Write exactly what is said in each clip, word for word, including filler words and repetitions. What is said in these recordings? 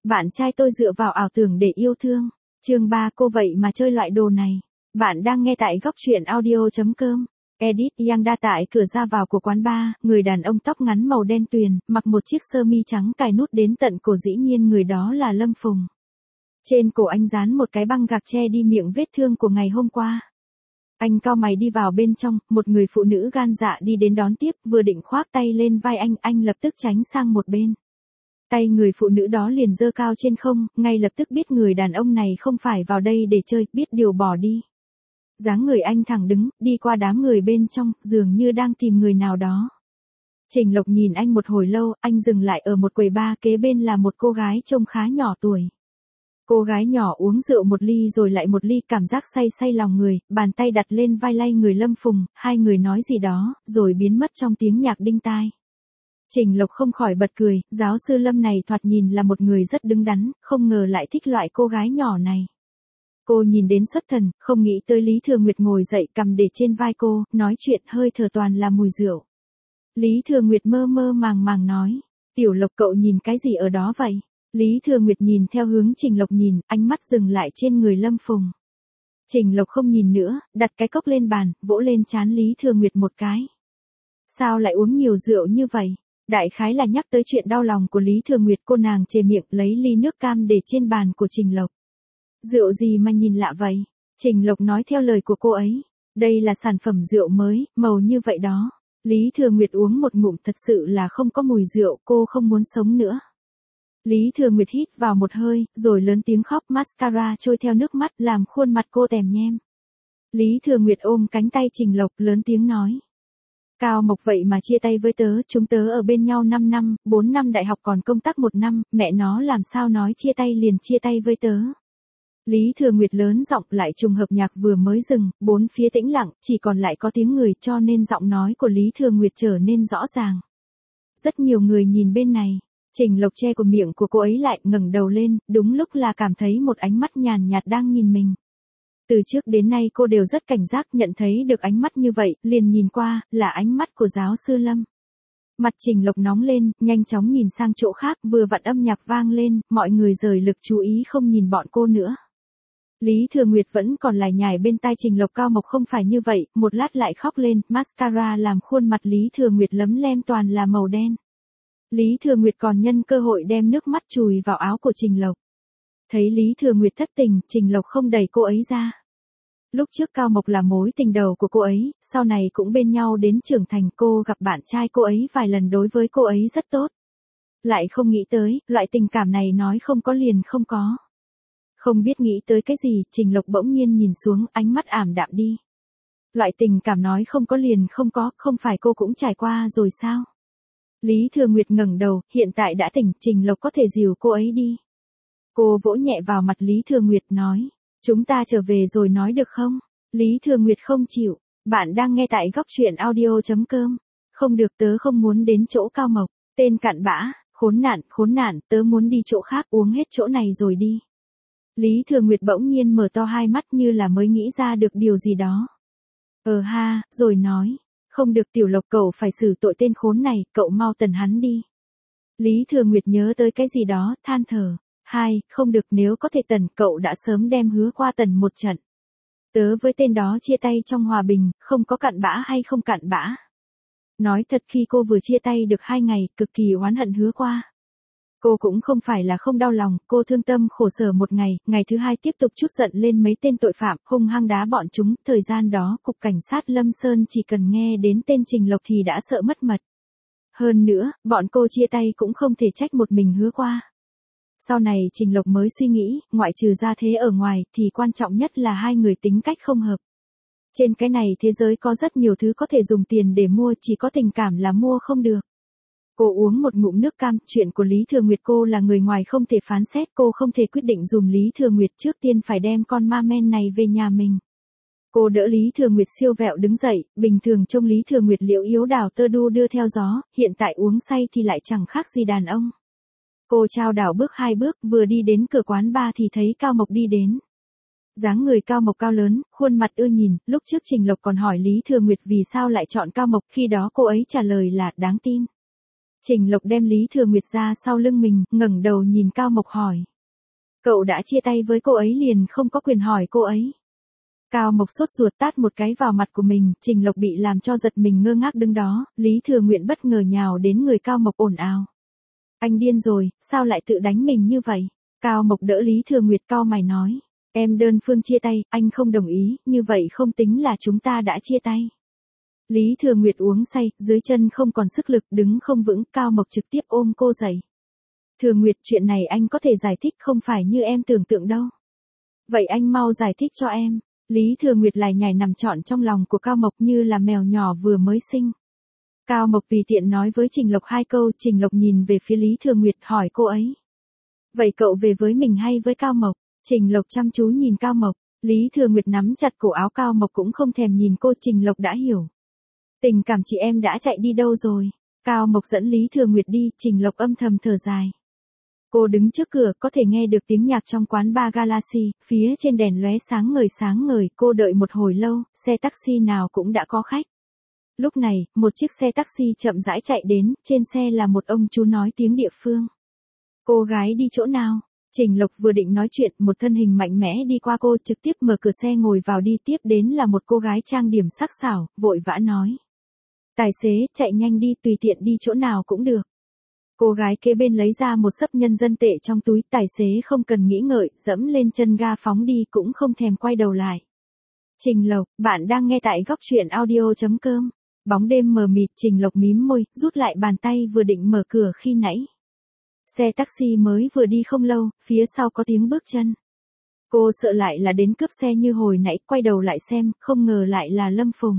Bạn trai tôi dựa vào ảo tưởng để yêu thương. Chương ba cô vậy mà chơi loại đồ này. Bạn đang nghe tại góc truyện audio.com. Edit Yang đa tại cửa ra vào của quán bar, người đàn ông tóc ngắn màu đen tuyền, mặc một chiếc sơ mi trắng cài nút đến tận cổ, dĩ nhiên người đó là Lâm Phùng. Trên cổ anh dán một cái băng gạc che đi miệng vết thương của ngày hôm qua. Anh cau mày đi vào bên trong, một người phụ nữ gan dạ đi đến đón tiếp, vừa định khoác tay lên vai anh, anh lập tức tránh sang một bên. Tay người phụ nữ đó liền giơ cao trên không, ngay lập tức biết người đàn ông này không phải vào đây để chơi, biết điều bỏ đi. Dáng người anh thẳng đứng, đi qua đám người bên trong, dường như đang tìm người nào đó. Trình Lộc nhìn anh một hồi lâu, anh dừng lại ở một quầy bar, kế bên là một cô gái trông khá nhỏ tuổi. Cô gái nhỏ uống rượu một ly rồi lại một ly, cảm giác say say lòng người, bàn tay đặt lên vai lay người Lâm Phùng, hai người nói gì đó, rồi biến mất trong tiếng nhạc đinh tai. Trình Lộc không khỏi bật cười, giáo sư Lâm này thoạt nhìn là một người rất đứng đắn, không ngờ lại thích loại cô gái nhỏ này. Cô nhìn đến xuất thần, không nghĩ tới Lý Thừa Nguyệt ngồi dậy, cầm để trên vai cô, nói chuyện hơi thở toàn là mùi rượu. Lý Thừa Nguyệt mơ mơ màng màng nói, Tiểu Lộc cậu nhìn cái gì ở đó vậy? Lý Thừa Nguyệt nhìn theo hướng Trình Lộc nhìn, ánh mắt dừng lại trên người Lâm Phùng. Trình Lộc không nhìn nữa, đặt cái cốc lên bàn, vỗ lên trán Lý Thừa Nguyệt một cái. Sao lại uống nhiều rượu như vậy? Đại khái là nhắc tới chuyện đau lòng của Lý Thừa Nguyệt, cô nàng chề miệng lấy ly nước cam để trên bàn của Trình Lộc. Rượu gì mà nhìn lạ vậy? Trình Lộc nói theo lời của cô ấy. Đây là sản phẩm rượu mới, màu như vậy đó. Lý Thừa Nguyệt uống một ngụm, thật sự là không có mùi rượu, cô không muốn sống nữa. Lý Thừa Nguyệt hít vào một hơi, rồi lớn tiếng khóc, mascara trôi theo nước mắt làm khuôn mặt cô tèm nhem. Lý Thừa Nguyệt ôm cánh tay Trình Lộc lớn tiếng nói. Cao Mộc vậy mà chia tay với tớ, chúng tớ ở bên nhau năm năm, bốn năm đại học còn công tác một năm, mẹ nó làm sao nói chia tay liền chia tay với tớ. Lý Thừa Nguyệt lớn giọng, lại trùng hợp nhạc vừa mới dừng, bốn phía tĩnh lặng, chỉ còn lại có tiếng người, cho nên giọng nói của Lý Thừa Nguyệt trở nên rõ ràng. Rất nhiều người nhìn bên này. Trình Lộc che của miệng của cô ấy lại, ngẩng đầu lên, đúng lúc là cảm thấy một ánh mắt nhàn nhạt đang nhìn mình. Từ trước đến nay cô đều rất cảnh giác, nhận thấy được ánh mắt như vậy, liền nhìn qua, là ánh mắt của giáo sư Lâm. Mặt Trình Lộc nóng lên, nhanh chóng nhìn sang chỗ khác, vừa vặn âm nhạc vang lên, mọi người rời lực chú ý không nhìn bọn cô nữa. Lý Thừa Nguyệt vẫn còn lải nhải bên tai Trình Lộc, Cao Mộc không phải như vậy, một lát lại khóc lên, mascara làm khuôn mặt Lý Thừa Nguyệt lấm lem toàn là màu đen. Lý Thừa Nguyệt còn nhân cơ hội đem nước mắt chùi vào áo của Trình Lộc. Thấy Lý Thừa Nguyệt thất tình, Trình Lộc không đẩy cô ấy ra. Lúc trước Cao Mộc là mối tình đầu của cô ấy, sau này cũng bên nhau đến trưởng thành, cô gặp bạn trai cô ấy vài lần, đối với cô ấy rất tốt. Lại không nghĩ tới, loại tình cảm này nói không có liền không có. Không biết nghĩ tới cái gì, Trình Lộc bỗng nhiên nhìn xuống, ánh mắt ảm đạm đi. Loại tình cảm nói không có liền không có, không phải cô cũng trải qua rồi sao? Lý Thừa Nguyệt ngẩng đầu, hiện tại đã tỉnh, Trình Lộc có thể dìu cô ấy đi. Cô vỗ nhẹ vào mặt Lý Thừa Nguyệt nói, chúng ta trở về rồi nói được không? Lý Thừa Nguyệt không chịu, bạn đang nghe tại góc truyện audio.com. Không được, tớ không muốn đến chỗ Cao Mộc, tên cặn bã, khốn nạn, khốn nạn, tớ muốn đi chỗ khác, uống hết chỗ này rồi đi. Lý Thừa Nguyệt bỗng nhiên mở to hai mắt như là mới nghĩ ra được điều gì đó. Ờ ha, rồi nói. Không được, Tiểu Lộc cậu phải xử tội tên khốn này, cậu mau tần hắn đi. Lý Thừa Nguyệt nhớ tới cái gì đó, than thở. Hai, không được, nếu có thể tần, cậu đã sớm đem hứa qua tần một trận. Tớ với tên đó chia tay trong hòa bình, không có cặn bã hay không cặn bã. Nói thật, khi cô vừa chia tay được hai ngày, cực kỳ oán hận hứa qua. Cô cũng không phải là không đau lòng, cô thương tâm khổ sở một ngày, ngày thứ hai tiếp tục trút giận lên mấy tên tội phạm, hung hăng đá bọn chúng, thời gian đó cục cảnh sát Lâm Sơn chỉ cần nghe đến tên Trình Lộc thì đã sợ mất mật. Hơn nữa, bọn cô chia tay cũng không thể trách một mình hứa qua. Sau này Trình Lộc mới suy nghĩ, ngoại trừ ra thế ở ngoài, thì quan trọng nhất là hai người tính cách không hợp. Trên cái này thế giới có rất nhiều thứ có thể dùng tiền để mua, chỉ có tình cảm là mua không được. Cô uống một ngụm nước cam, chuyện của Lý Thừa Nguyệt cô là người ngoài không thể phán xét, cô không thể quyết định dùm Lý Thừa Nguyệt, trước tiên phải đem con ma men này về nhà mình. Cô đỡ Lý Thừa Nguyệt siêu vẹo đứng dậy, bình thường trông Lý Thừa Nguyệt liễu yếu đào tơ đu đưa theo gió, hiện tại uống say thì lại chẳng khác gì đàn ông. Cô trao đảo bước hai bước, vừa đi đến cửa quán bar thì thấy Cao Mộc đi đến. Dáng người Cao Mộc cao lớn, khuôn mặt ưa nhìn, lúc trước Trình Lộc còn hỏi Lý Thừa Nguyệt vì sao lại chọn Cao Mộc, khi đó cô ấy trả lời là đáng tin. Trình Lộc đem Lý Thừa Nguyệt ra sau lưng mình, ngẩng đầu nhìn Cao Mộc hỏi. Cậu đã chia tay với cô ấy liền không có quyền hỏi cô ấy. Cao Mộc sốt ruột tát một cái vào mặt của mình, Trình Lộc bị làm cho giật mình ngơ ngác đứng đó, Lý Thừa Nguyệt bất ngờ nhào đến người Cao Mộc ồn ào. Anh điên rồi, sao lại tự đánh mình như vậy? Cao Mộc đỡ Lý Thừa Nguyệt cau mày nói. Em đơn phương chia tay, anh không đồng ý, như vậy không tính là chúng ta đã chia tay. Lý Thừa Nguyệt uống say, dưới chân không còn sức lực, đứng không vững, Cao Mộc trực tiếp ôm cô dậy. Thừa Nguyệt, chuyện này anh có thể giải thích không phải như em tưởng tượng đâu. Vậy anh mau giải thích cho em. Lý Thừa Nguyệt lải nhải nằm trọn trong lòng của Cao Mộc như là mèo nhỏ vừa mới sinh. Cao Mộc tùy tiện nói với Trình Lộc hai câu, Trình Lộc nhìn về phía Lý Thừa Nguyệt hỏi cô ấy. Vậy cậu về với mình hay với Cao Mộc? Trình Lộc chăm chú nhìn Cao Mộc, Lý Thừa Nguyệt nắm chặt cổ áo Cao Mộc cũng không thèm nhìn cô. Trình Lộc đã hiểu. Tình cảm chị em đã chạy đi đâu rồi? Cao Mộc dẫn Lý Thừa Nguyệt đi, Trình Lộc âm thầm thở dài. Cô đứng trước cửa, có thể nghe được tiếng nhạc trong quán bar Galaxy, phía trên đèn lóe sáng ngời sáng ngời, cô đợi một hồi lâu, xe taxi nào cũng đã có khách. Lúc này, một chiếc xe taxi chậm rãi chạy đến, trên xe là một ông chú nói tiếng địa phương. Cô gái đi chỗ nào? Trình Lộc vừa định nói chuyện, một thân hình mạnh mẽ đi qua cô, trực tiếp mở cửa xe ngồi vào đi, tiếp đến là một cô gái trang điểm sắc sảo, vội vã nói. Tài xế, chạy nhanh đi, tùy tiện đi chỗ nào cũng được. Cô gái kế bên lấy ra một xấp nhân dân tệ trong túi, tài xế không cần nghĩ ngợi, dẫm lên chân ga phóng đi cũng không thèm quay đầu lại. Trình Lộc, bạn đang nghe tại góc truyện audio chấm com. Bóng đêm mờ mịt, Trình Lộc mím môi, rút lại bàn tay vừa định mở cửa khi nãy. Xe taxi mới vừa đi không lâu, phía sau có tiếng bước chân. Cô sợ lại là đến cướp xe như hồi nãy, quay đầu lại xem, không ngờ lại là Lâm Phùng.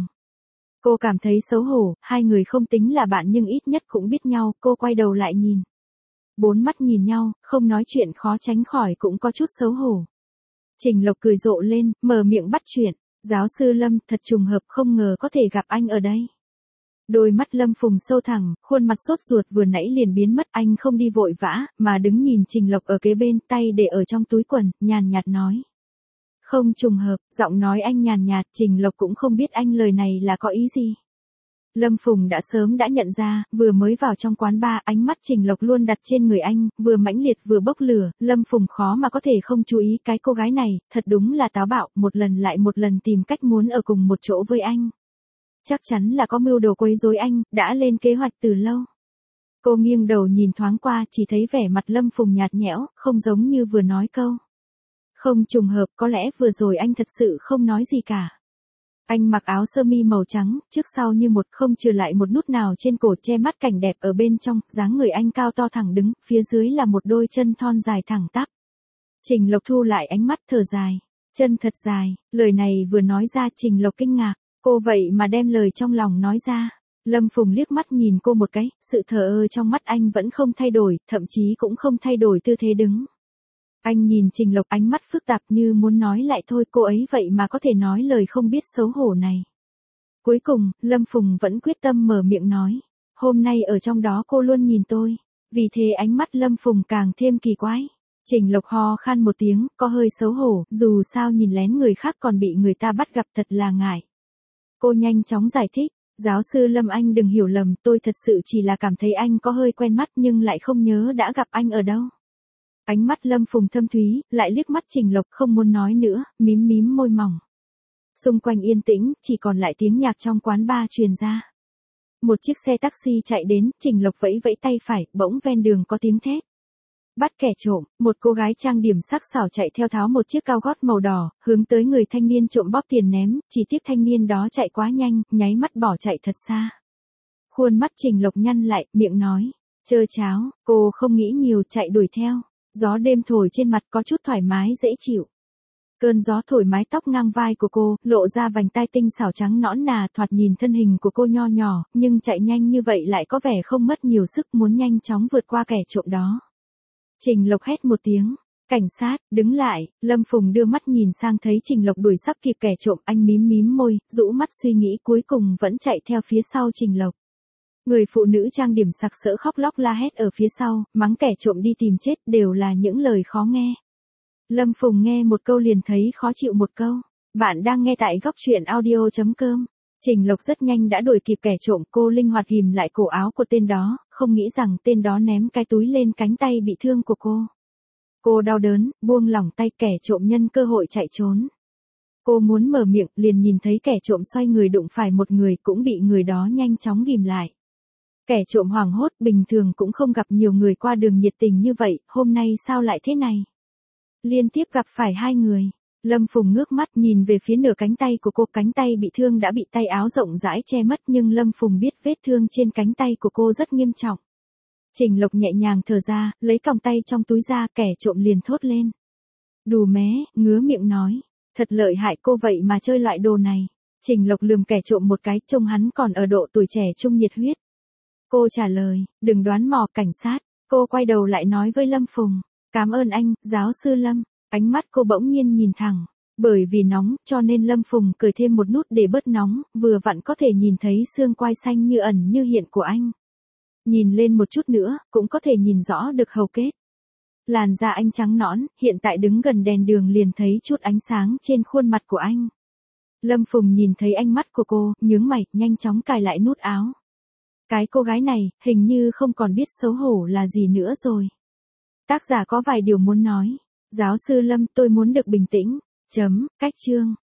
Cô cảm thấy xấu hổ, hai người không tính là bạn nhưng ít nhất cũng biết nhau, cô quay đầu lại nhìn. Bốn mắt nhìn nhau, không nói chuyện khó tránh khỏi cũng có chút xấu hổ. Trình Lộc cười rộ lên, mở miệng bắt chuyện. Giáo sư Lâm, thật trùng hợp, không ngờ có thể gặp anh ở đây. Đôi mắt Lâm Phùng sâu thẳm, khuôn mặt sốt ruột vừa nãy liền biến mất, anh không đi vội vã, mà đứng nhìn Trình Lộc ở kế bên, tay để ở trong túi quần, nhàn nhạt nói. Không trùng hợp, giọng nói anh nhàn nhạt, Trình Lộc cũng không biết anh lời này là có ý gì. Lâm Phùng đã sớm đã nhận ra, vừa mới vào trong quán bar, ánh mắt Trình Lộc luôn đặt trên người anh, vừa mãnh liệt vừa bốc lửa, Lâm Phùng khó mà có thể không chú ý cái cô gái này, thật đúng là táo bạo, một lần lại một lần tìm cách muốn ở cùng một chỗ với anh. Chắc chắn là có mưu đồ quấy rối anh, đã lên kế hoạch từ lâu. Cô nghiêng đầu nhìn thoáng qua, chỉ thấy vẻ mặt Lâm Phùng nhạt nhẽo, không giống như vừa nói câu. Không trùng hợp, có lẽ vừa rồi anh thật sự không nói gì cả. Anh mặc áo sơ mi màu trắng, trước sau như một, không trừ lại một nút nào trên cổ, che mắt cảnh đẹp ở bên trong, dáng người anh cao to thẳng đứng, phía dưới là một đôi chân thon dài thẳng tắp. Trình Lộc thu lại ánh mắt thở dài. Chân thật dài, lời này vừa nói ra Trình Lộc kinh ngạc, cô vậy mà đem lời trong lòng nói ra. Lâm Phùng liếc mắt nhìn cô một cái, sự thờ ơ trong mắt anh vẫn không thay đổi, thậm chí cũng không thay đổi tư thế đứng. Anh nhìn Trình Lộc ánh mắt phức tạp như muốn nói lại thôi, cô ấy vậy mà có thể nói lời không biết xấu hổ này. Cuối cùng, Lâm Phùng vẫn quyết tâm mở miệng nói. Hôm nay ở trong đó cô luôn nhìn tôi. Vì thế ánh mắt Lâm Phùng càng thêm kỳ quái. Trình Lộc ho khan một tiếng, có hơi xấu hổ, dù sao nhìn lén người khác còn bị người ta bắt gặp thật là ngại. Cô nhanh chóng giải thích. Giáo sư Lâm, anh đừng hiểu lầm, tôi thật sự chỉ là cảm thấy anh có hơi quen mắt nhưng lại không nhớ đã gặp anh ở đâu. Ánh mắt Lâm Phùng thâm thúy, lại liếc mắt Trình Lộc, không muốn nói nữa, mím mím môi mỏng. Xung quanh yên tĩnh, chỉ còn lại tiếng nhạc trong quán bar truyền ra. Một chiếc xe taxi chạy đến, Trình Lộc vẫy vẫy tay phải, bỗng ven đường có tiếng thét. Bắt kẻ trộm, một cô gái trang điểm sắc sảo chạy theo tháo một chiếc cao gót màu đỏ, hướng tới người thanh niên trộm bóp tiền ném, chỉ tiếc thanh niên đó chạy quá nhanh, nháy mắt bỏ chạy thật xa. Khuôn mắt Trình Lộc nhăn lại, miệng nói, chơ cháo, cô không nghĩ nhiều, chạy đuổi theo. Gió đêm thổi trên mặt có chút thoải mái dễ chịu. Cơn gió thổi mái tóc ngang vai của cô, lộ ra vành tai tinh xảo trắng nõn nà, thoạt nhìn thân hình của cô nho nhỏ, nhưng chạy nhanh như vậy lại có vẻ không mất nhiều sức, muốn nhanh chóng vượt qua kẻ trộm đó. Trình Lộc hét một tiếng, cảnh sát, đứng lại. Lâm Phùng đưa mắt nhìn sang thấy Trình Lộc đuổi sắp kịp kẻ trộm, anh mím mím môi, rũ mắt suy nghĩ, cuối cùng vẫn chạy theo phía sau Trình Lộc. Người phụ nữ trang điểm sặc sỡ khóc lóc la hét ở phía sau, mắng kẻ trộm đi tìm chết, đều là những lời khó nghe. Lâm Phùng nghe một câu liền thấy khó chịu một câu. Bạn đang nghe tại góc truyện audio chấm com. Trình Lộc rất nhanh đã đuổi kịp kẻ trộm, cô linh hoạt ghìm lại cổ áo của tên đó, không nghĩ rằng tên đó ném cái túi lên cánh tay bị thương của cô. Cô đau đớn, buông lỏng tay, kẻ trộm nhân cơ hội chạy trốn. Cô muốn mở miệng, liền nhìn thấy kẻ trộm xoay người đụng phải một người, cũng bị người đó nhanh chóng ghìm lại. Kẻ trộm hoảng hốt, bình thường cũng không gặp nhiều người qua đường nhiệt tình như vậy, hôm nay sao lại thế này? Liên tiếp gặp phải hai người. Lâm Phùng ngước mắt nhìn về phía nửa cánh tay của cô, cánh tay bị thương đã bị tay áo rộng rãi che mất, nhưng Lâm Phùng biết vết thương trên cánh tay của cô rất nghiêm trọng. Trình Lộc nhẹ nhàng thở ra, lấy còng tay trong túi ra, kẻ trộm liền thốt lên. Đù mé, ngứa miệng nói. Thật lợi hại, cô vậy mà chơi loại đồ này. Trình Lộc lườm kẻ trộm một cái, trông hắn còn ở độ tuổi trẻ trung nhiệt huyết. Cô trả lời, đừng đoán mò, cảnh sát. Cô quay đầu lại nói với Lâm Phùng. Cảm ơn anh, giáo sư Lâm. Ánh mắt cô bỗng nhiên nhìn thẳng. Bởi vì nóng, cho nên Lâm Phùng cởi thêm một nút để bớt nóng, vừa vặn có thể nhìn thấy xương quai xanh như ẩn như hiện của anh. Nhìn lên một chút nữa, cũng có thể nhìn rõ được hầu kết. Làn da anh trắng nõn, hiện tại đứng gần đèn đường liền thấy chút ánh sáng trên khuôn mặt của anh. Lâm Phùng nhìn thấy ánh mắt của cô, nhướng mày, nhanh chóng cài lại nút áo. Cái cô gái này, hình như không còn biết xấu hổ là gì nữa rồi. Tác giả có vài điều muốn nói. Giáo sư Lâm, tôi muốn được bình tĩnh. Chấm, cách chương.